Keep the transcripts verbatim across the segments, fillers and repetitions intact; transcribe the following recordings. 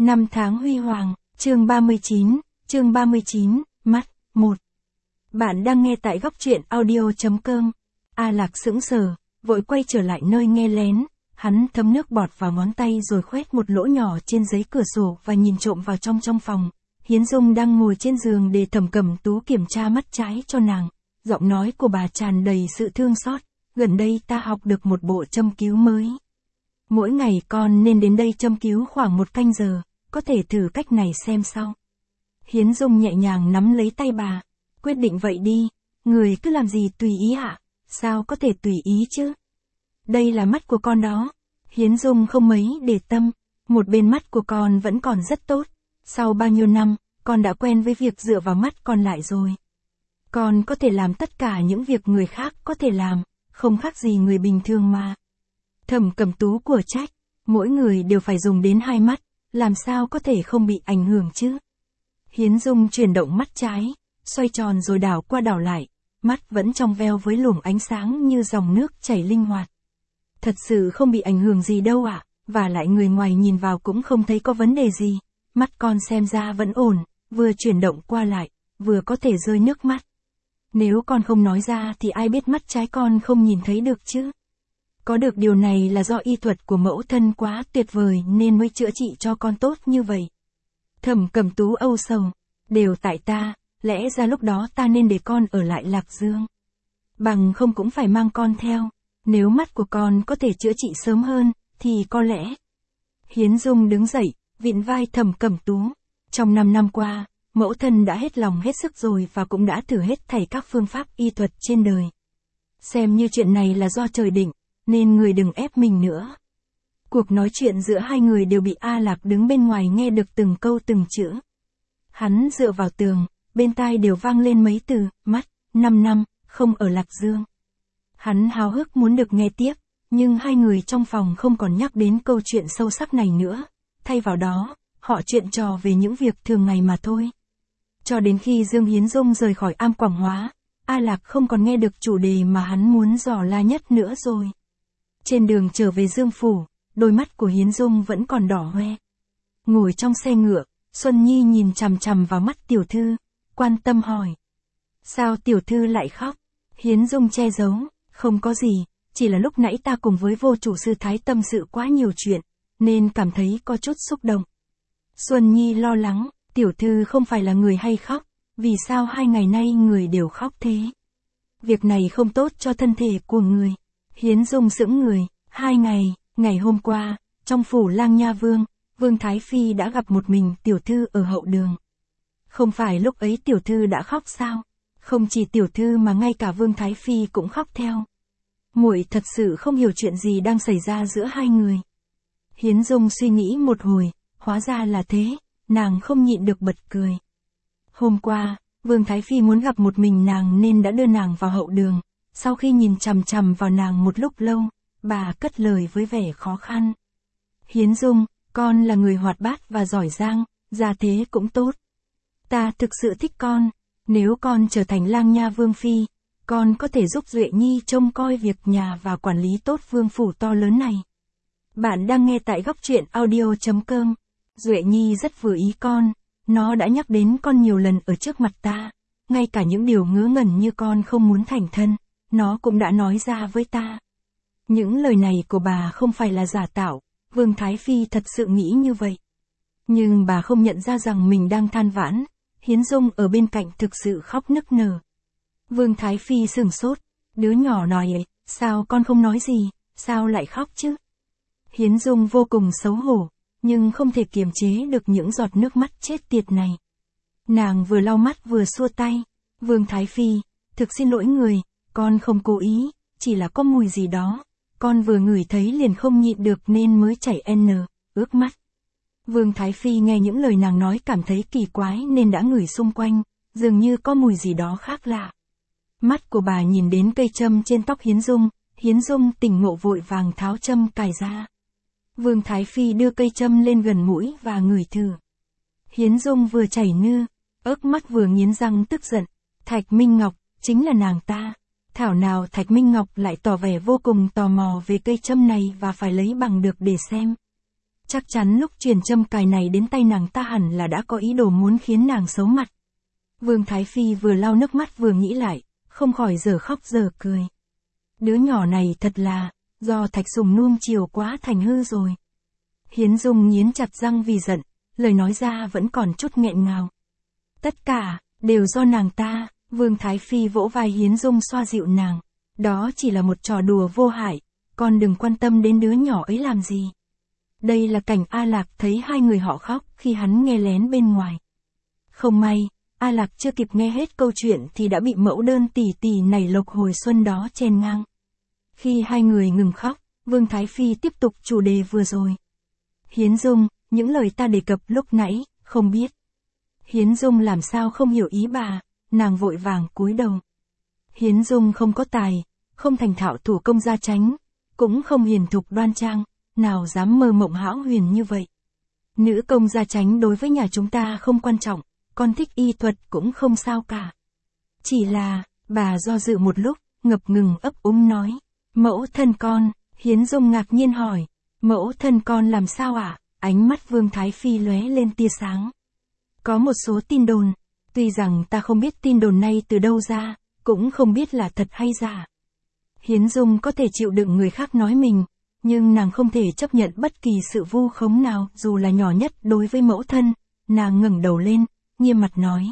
Năm tháng huy hoàng, chương ba mươi chín, chương ba mươi chín, mắt, một. Bạn đang nghe tại góc truyện audio.com. A Lạc sững sờ, vội quay trở lại nơi nghe lén, hắn thấm nước bọt vào ngón tay rồi khoét một lỗ nhỏ trên giấy cửa sổ và nhìn trộm vào trong trong phòng. Hiến Dung đang ngồi trên giường để Thẩm Cẩm Tú kiểm tra mắt trái cho nàng. Giọng nói của bà tràn đầy sự thương xót. Gần đây ta học được một bộ châm cứu mới. Mỗi ngày con nên đến đây châm cứu khoảng một canh giờ, có thể thử cách này xem sau. Hiến Dung nhẹ nhàng nắm lấy tay bà. Quyết định vậy đi, người cứ làm gì tùy ý ạ, sao có thể tùy ý chứ? Đây là mắt của con đó. Hiến Dung không mấy để tâm, một bên mắt của con vẫn còn rất tốt. Sau bao nhiêu năm, con đã quen với việc dựa vào mắt còn lại rồi. Con có thể làm tất cả những việc người khác có thể làm, không khác gì người bình thường mà. Thẩm Cẩm Tú của trách, mỗi người đều phải dùng đến hai mắt, làm sao có thể không bị ảnh hưởng chứ? Hiến Dung chuyển động mắt trái, xoay tròn rồi đảo qua đảo lại, mắt vẫn trong veo với luồng ánh sáng như dòng nước chảy linh hoạt. Thật sự không bị ảnh hưởng gì đâu ạ, à, và lại người ngoài nhìn vào cũng không thấy có vấn đề gì. Mắt con xem ra vẫn ổn, vừa chuyển động qua lại, vừa có thể rơi nước mắt. Nếu con không nói ra thì ai biết mắt trái con không nhìn thấy được chứ? Có được điều này là do y thuật của mẫu thân quá tuyệt vời nên mới chữa trị cho con tốt như vậy. Thẩm Cẩm Tú âu sầu, đều tại ta, lẽ ra lúc đó ta nên để con ở lại Lạc Dương. Bằng không cũng phải mang con theo, nếu mắt của con có thể chữa trị sớm hơn, thì có lẽ. Hiến Dung đứng dậy, vịn vai Thẩm Cẩm Tú. Trong năm năm qua, mẫu thân đã hết lòng hết sức rồi và cũng đã thử hết thảy các phương pháp y thuật trên đời. Xem như chuyện này là do trời định, nên người đừng ép mình nữa. Cuộc nói chuyện giữa hai người đều bị A Lạc đứng bên ngoài nghe được từng câu từng chữ. Hắn dựa vào tường, bên tai đều vang lên mấy từ, mắt, năm năm, không ở Lạc Dương. Hắn háo hức muốn được nghe tiếp, nhưng hai người trong phòng không còn nhắc đến câu chuyện sâu sắc này nữa. Thay vào đó, họ chuyện trò về những việc thường ngày mà thôi. Cho đến khi Dương Hiến Dung rời khỏi Am Quảng Hóa, A Lạc không còn nghe được chủ đề mà hắn muốn dò la nhất nữa rồi. Trên đường trở về Dương Phủ, đôi mắt của Hiến Dung vẫn còn đỏ hoe. Ngồi trong xe ngựa, Xuân Nhi nhìn chằm chằm vào mắt tiểu thư, quan tâm hỏi. Sao tiểu thư lại khóc? Hiến Dung che giấu, không có gì, chỉ là lúc nãy ta cùng với vô chủ sư Thái tâm sự quá nhiều chuyện, nên cảm thấy có chút xúc động. Xuân Nhi lo lắng, tiểu thư không phải là người hay khóc, vì sao hai ngày nay người đều khóc thế? Việc này không tốt cho thân thể của người. Hiến Dung sững người, hai ngày, ngày hôm qua, trong phủ Lang Nha Vương, Vương Thái Phi đã gặp một mình tiểu thư ở hậu đường. Không phải lúc ấy tiểu thư đã khóc sao? Không chỉ tiểu thư mà ngay cả Vương Thái Phi cũng khóc theo. Muội thật sự không hiểu chuyện gì đang xảy ra giữa hai người. Hiến Dung suy nghĩ một hồi, hóa ra là thế, nàng không nhịn được bật cười. Hôm qua, Vương Thái Phi muốn gặp một mình nàng nên đã đưa nàng vào hậu đường. Sau khi nhìn chằm chằm vào nàng một lúc lâu, bà cất lời với vẻ khó khăn. Hiến Dung, con là người hoạt bát và giỏi giang, gia thế cũng tốt. Ta thực sự thích con, nếu con trở thành Lang Nha Vương Phi, con có thể giúp Duệ Nhi trông coi việc nhà và quản lý tốt vương phủ to lớn này. Bạn đang nghe tại góc truyện audio.com. Duệ Nhi rất vừa ý con, nó đã nhắc đến con nhiều lần ở trước mặt ta, ngay cả những điều ngớ ngẩn như con không muốn thành thân, nó cũng đã nói ra với ta. Những lời này của bà không phải là giả tạo, Vương Thái Phi thật sự nghĩ như vậy. Nhưng bà không nhận ra rằng mình đang than vãn, Hiến Dung ở bên cạnh thực sự khóc nức nở. Vương Thái Phi sửng sốt, đứa nhỏ nói ấy, sao con không nói gì, sao lại khóc chứ? Hiến Dung vô cùng xấu hổ, nhưng không thể kiềm chế được những giọt nước mắt chết tiệt này. Nàng vừa lau mắt vừa xua tay, Vương Thái Phi, thực xin lỗi người, con không cố ý, chỉ là có mùi gì đó, con vừa ngửi thấy liền không nhịn được nên mới chảy n, ướt mắt. Vương Thái Phi nghe những lời nàng nói cảm thấy kỳ quái nên đã ngửi xung quanh, dường như có mùi gì đó khác lạ. Mắt của bà nhìn đến cây châm trên tóc Hiến Dung, Hiến Dung tỉnh ngộ vội vàng tháo châm cài ra. Vương Thái Phi đưa cây châm lên gần mũi và ngửi thử. Hiến Dung vừa chảy nư, ớt mắt vừa nghiến răng tức giận, Thạch Minh Ngọc, chính là nàng ta. Thảo nào Thạch Minh Ngọc lại tỏ vẻ vô cùng tò mò về cây châm này và phải lấy bằng được để xem. Chắc chắn lúc truyền châm cài này đến tay nàng ta hẳn là đã có ý đồ muốn khiến nàng xấu mặt. Vương Thái Phi vừa lau nước mắt vừa nghĩ lại, không khỏi giờ khóc giờ cười. Đứa nhỏ này thật là, do Thạch Sùng nuông chiều quá thành hư rồi. Hiến Dung nghiến chặt răng vì giận, lời nói ra vẫn còn chút nghẹn ngào. Tất cả, đều do nàng ta, Vương Thái Phi vỗ vai Hiến Dung xoa dịu nàng. Đó chỉ là một trò đùa vô hại, con đừng quan tâm đến đứa nhỏ ấy làm gì. Đây là cảnh A Lạc thấy hai người họ khóc khi hắn nghe lén bên ngoài. Không may, A Lạc chưa kịp nghe hết câu chuyện thì đã bị mẫu đơn tỷ tỷ nảy lộc hồi xuân đó chen ngang. Khi hai người ngừng khóc, Vương Thái Phi tiếp tục chủ đề vừa rồi. Hiến Dung, những lời ta đề cập lúc nãy, không biết. Hiến Dung làm sao không hiểu ý bà, nàng vội vàng cúi đầu. Hiến Dung không có tài, không thành thạo thủ công gia chánh, cũng không hiền thục đoan trang, nào dám mơ mộng hão huyền như vậy. Nữ công gia chánh đối với nhà chúng ta không quan trọng, con thích y thuật cũng không sao cả. Chỉ là, bà do dự một lúc, ngập ngừng ấp úng nói. Mẫu thân con, Hiến Dung ngạc nhiên hỏi. Mẫu thân con làm sao ạ? À? Ánh mắt Vương Thái Phi lóe lên tia sáng. Có một số tin đồn, tuy rằng ta không biết tin đồn này từ đâu ra, cũng không biết là thật hay giả. Hiến Dung có thể chịu đựng người khác nói mình, nhưng nàng không thể chấp nhận bất kỳ sự vu khống nào dù là nhỏ nhất đối với mẫu thân. Nàng ngẩng đầu lên, nghiêm mặt nói.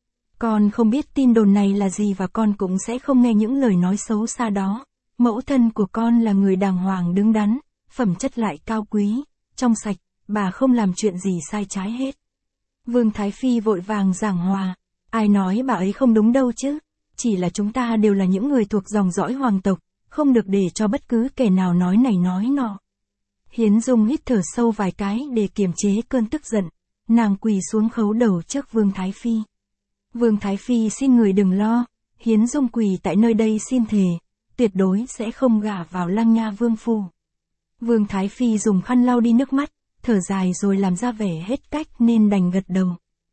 Con không biết tin đồn này là gì và con cũng sẽ không nghe những lời nói xấu xa đó. Mẫu thân của con là người đàng hoàng đứng đắn, phẩm chất lại cao quý, trong sạch, bà không làm chuyện gì sai trái hết. Vương Thái Phi vội vàng giảng hòa. Ai nói bà ấy không đúng đâu chứ, chỉ là chúng ta đều là những người thuộc dòng dõi hoàng tộc, không được để cho bất cứ kẻ nào nói này nói nọ. Hiến Dung hít thở sâu vài cái để kiềm chế cơn tức giận, nàng quỳ xuống khấu đầu trước Vương Thái Phi. Vương Thái Phi xin người đừng lo, Hiến Dung quỳ tại nơi đây xin thề, tuyệt đối sẽ không gả vào Lăng Nha vương phủ. Vương Thái Phi dùng khăn lau đi nước mắt, thở dài rồi làm ra vẻ hết cách nên đành gật đầu.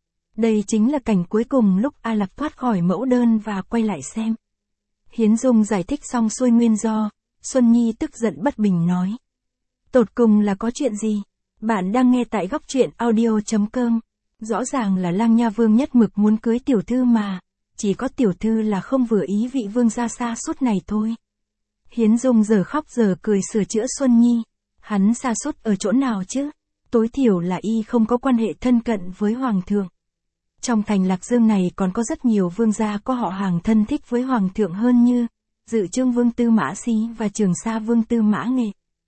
Đây chính là cảnh cuối cùng lúc A Lạc thoát khỏi mẫu đơn và quay lại xem. Hiến Dung giải thích xong xuôi nguyên do, Xuân Nhi tức giận bất bình nói. Tột cùng là có chuyện gì? Bạn đang nghe tại góc truyện audio chấm com. Rõ ràng là Lăng Nha vương nhất mực muốn cưới tiểu thư mà, chỉ có tiểu thư là không vừa ý vị vương gia sa sút này thôi. Hiến Dung giờ khóc giờ cười sửa chữa Xuân Nhi. Hắn sa sút ở chỗ nào chứ? Tối thiểu là y không có quan hệ thân cận với hoàng thượng. Trong thành Lạc Dương này còn có rất nhiều vương gia có họ hàng thân thích với hoàng thượng hơn như Dự Trương vương Tư Mã Xí và Trường Sa vương Tư Mã Nghệ.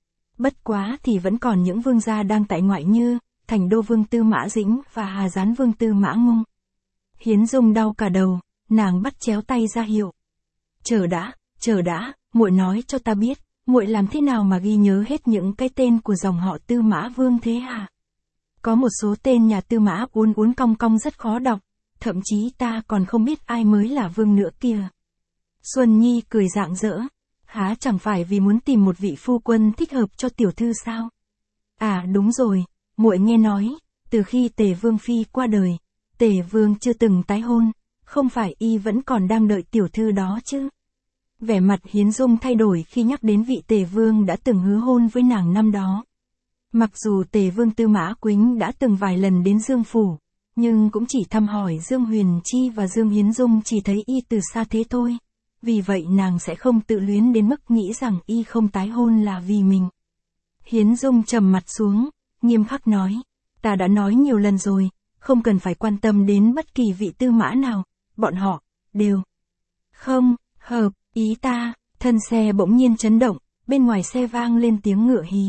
Bất quá thì vẫn còn những vương gia đang tại ngoại như Thành Đô vương Tư Mã Dĩnh và Hà Gián vương Tư Mã Ngung. Hiến Dung đau cả đầu, nàng bắt chéo tay ra hiệu. Chờ đã, chờ đã, muội nói cho ta biết, muội làm thế nào mà ghi nhớ hết những cái tên của dòng họ Tư Mã vương thế hả? Có một số tên nhà Tư Mã uốn uốn cong cong rất khó đọc, thậm chí ta còn không biết ai mới là vương nữa kìa. Xuân Nhi cười rạng rỡ, há chẳng phải vì muốn tìm một vị phu quân thích hợp cho tiểu thư sao? À đúng rồi, muội nghe nói, từ khi Tề Vương phi qua đời, Tề Vương chưa từng tái hôn, không phải y vẫn còn đang đợi tiểu thư đó chứ? Vẻ mặt Hiến Dung thay đổi khi nhắc đến vị Tề Vương đã từng hứa hôn với nàng năm đó. Mặc dù Tề Vương Tư Mã Quýnh đã từng vài lần đến Dương phủ, nhưng cũng chỉ thăm hỏi Dương Huyền Chi và Dương Hiến Dung chỉ thấy y từ xa thế thôi. Vì vậy nàng sẽ không tự luyến đến mức nghĩ rằng y không tái hôn là vì mình. Hiến Dung trầm mặt xuống, nghiêm khắc nói, ta đã nói nhiều lần rồi, không cần phải quan tâm đến bất kỳ vị tư mã nào, bọn họ, đều không, hợp, ý ta. Thân xe bỗng nhiên chấn động, bên ngoài xe vang lên tiếng ngựa hí.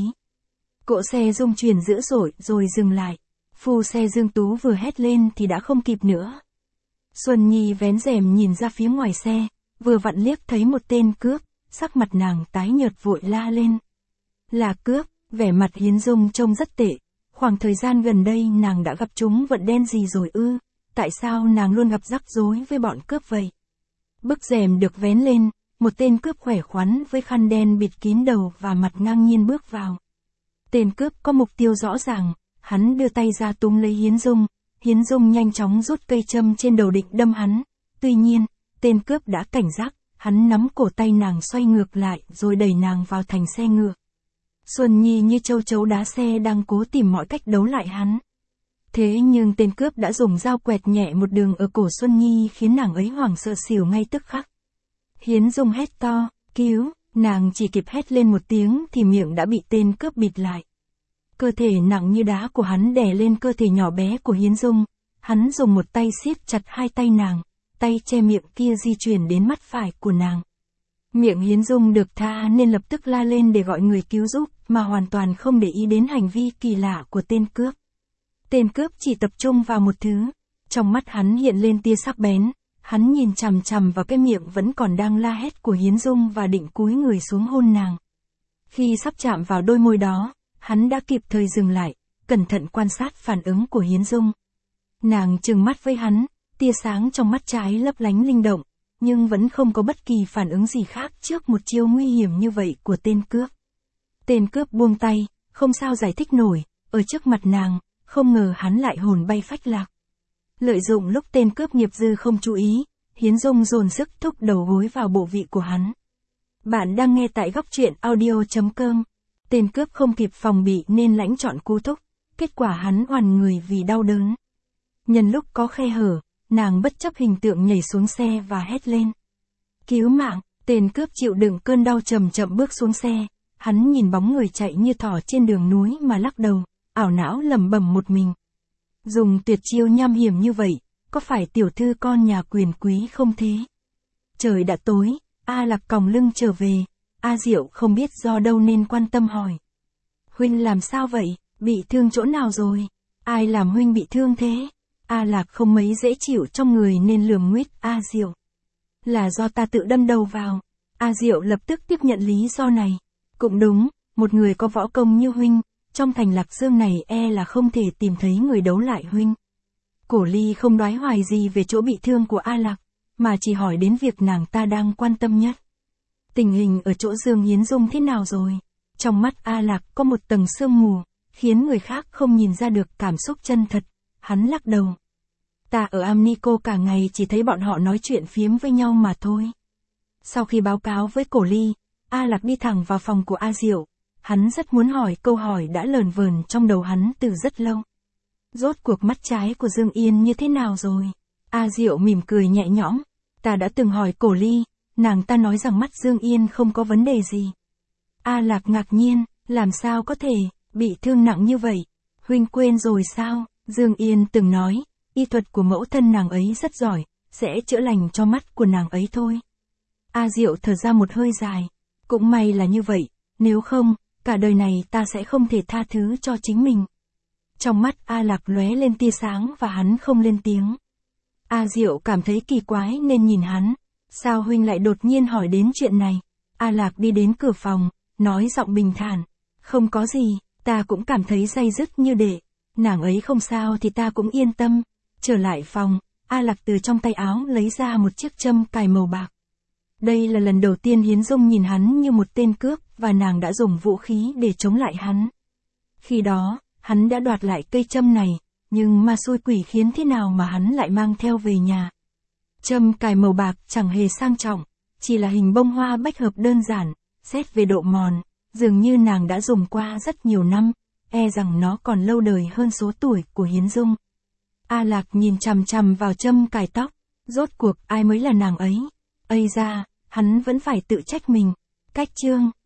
Cỗ xe rung chuyển dữ dội rồi dừng lại. Phu xe Dương Tú vừa hét lên thì đã không kịp nữa. Xuân Nhi vén rèm nhìn ra phía ngoài xe, vừa vặn liếc thấy một tên cướp, sắc mặt nàng tái nhợt vội la lên. Là cướp, vẻ mặt Hiến Dung trông rất tệ. Khoảng thời gian gần đây nàng đã gặp chúng vận đen gì rồi ư? Tại sao nàng luôn gặp rắc rối với bọn cướp vậy? Bức rèm được vén lên, một tên cướp khỏe khoắn với khăn đen bịt kín đầu và mặt ngang nhiên bước vào. Tên cướp có mục tiêu rõ ràng, hắn đưa tay ra túm lấy Hiến Dung, Hiến Dung nhanh chóng rút cây châm trên đầu định đâm hắn. Tuy nhiên, tên cướp đã cảnh giác, hắn nắm cổ tay nàng xoay ngược lại rồi đẩy nàng vào thành xe ngựa. Xuân Nhi như châu chấu đá xe đang cố tìm mọi cách đấu lại hắn. Thế nhưng tên cướp đã dùng dao quẹt nhẹ một đường ở cổ Xuân Nhi khiến nàng ấy hoảng sợ xỉu ngay tức khắc. Hiến Dung hét to, cứu, nàng chỉ kịp hét lên một tiếng thì miệng đã bị tên cướp bịt lại. Cơ thể nặng như đá của hắn đè lên cơ thể nhỏ bé của Hiến Dung, hắn dùng một tay siết chặt hai tay nàng, tay che miệng kia di chuyển đến mắt phải của nàng. Miệng Hiến Dung được tha nên lập tức la lên để gọi người cứu giúp, mà hoàn toàn không để ý đến hành vi kỳ lạ của tên cướp. Tên cướp chỉ tập trung vào một thứ, trong mắt hắn hiện lên tia sắc bén, hắn nhìn chằm chằm vào cái miệng vẫn còn đang la hét của Hiến Dung và định cúi người xuống hôn nàng. Khi sắp chạm vào đôi môi đó, hắn đã kịp thời dừng lại, cẩn thận quan sát phản ứng của Hiến Dung. Nàng trừng mắt với hắn, tia sáng trong mắt trái lấp lánh linh động, nhưng vẫn không có bất kỳ phản ứng gì khác trước một chiêu nguy hiểm như vậy của tên cướp. Tên cướp buông tay, không sao giải thích nổi, ở trước mặt nàng, không ngờ hắn lại hồn bay phách lạc. Lợi dụng lúc tên cướp nghiệp dư không chú ý, Hiến Dung dồn sức thúc đầu gối vào bộ vị của hắn. Bạn đang nghe tại góc truyện audio chấm com. Tên cướp không kịp phòng bị nên lãnh chọn cú thúc, kết quả hắn oằn người vì đau đớn. Nhân lúc có khe hở, nàng bất chấp hình tượng nhảy xuống xe và hét lên. Cứu mạng, tên cướp chịu đựng cơn đau chậm chậm bước xuống xe, hắn nhìn bóng người chạy như thỏ trên đường núi mà lắc đầu, ảo não lẩm bẩm một mình. Dùng tuyệt chiêu nham hiểm như vậy, có phải tiểu thư con nhà quyền quý không thế? Trời đã tối, A Lạc còng lưng trở về, A Diệu không biết do đâu nên quan tâm hỏi. Huynh làm sao vậy, bị thương chỗ nào rồi? Ai làm huynh bị thương thế? A Lạc không mấy dễ chịu trong người nên lườm nguýt A Diệu. Là do ta tự đâm đầu vào. A Diệu lập tức tiếp nhận lý do này. Cũng đúng, một người có võ công như huynh, trong thành Lạc Dương này e là không thể tìm thấy người đấu lại huynh. Cổ Ly không đoái hoài gì về chỗ bị thương của A Lạc, mà chỉ hỏi đến việc nàng ta đang quan tâm nhất. Tình hình ở chỗ Dương Hiến Dung thế nào rồi? Trong mắt A Lạc có một tầng sương mù, khiến người khác không nhìn ra được cảm xúc chân thật. Hắn lắc đầu. Ta ở Amnico cả ngày chỉ thấy bọn họ nói chuyện phiếm với nhau mà thôi. Sau khi báo cáo với Cổ Ly, A Lạc đi thẳng vào phòng của A Diệu. Hắn rất muốn hỏi câu hỏi đã lờn vờn trong đầu hắn từ rất lâu. Rốt cuộc mắt trái của Dương Yên như thế nào rồi? A Diệu mỉm cười nhẹ nhõm. Ta đã từng hỏi Cổ Ly, nàng ta nói rằng mắt Dương Yên không có vấn đề gì. A Lạc ngạc nhiên, làm sao có thể, bị thương nặng như vậy? Huynh quên rồi sao? Dương Yên từng nói, y thuật của mẫu thân nàng ấy rất giỏi, sẽ chữa lành cho mắt của nàng ấy thôi. A Diệu thở ra một hơi dài. Cũng may là như vậy, nếu không, cả đời này ta sẽ không thể tha thứ cho chính mình. Trong mắt A Lạc lóe lên tia sáng và hắn không lên tiếng. A Diệu cảm thấy kỳ quái nên nhìn hắn. Sao huynh lại đột nhiên hỏi đến chuyện này? A Lạc đi đến cửa phòng, nói giọng bình thản. Không có gì, ta cũng cảm thấy day dứt như để. Nàng ấy không sao thì ta cũng yên tâm. Trở lại phòng, A Lạc từ trong tay áo lấy ra một chiếc châm cài màu bạc. Đây là lần đầu tiên Hiến Dung nhìn hắn như một tên cướp, và nàng đã dùng vũ khí để chống lại hắn. Khi đó, hắn đã đoạt lại cây châm này, nhưng ma xui quỷ khiến thế nào mà hắn lại mang theo về nhà. Châm cài màu bạc chẳng hề sang trọng, chỉ là hình bông hoa bách hợp đơn giản, xét về độ mòn, dường như nàng đã dùng qua rất nhiều năm, e rằng nó còn lâu đời hơn số tuổi của Hiến Dung. A Lạc nhìn chằm chằm vào châm cài tóc, rốt cuộc ai mới là nàng ấy? Ây da, hắn vẫn phải tự trách mình. Cách chương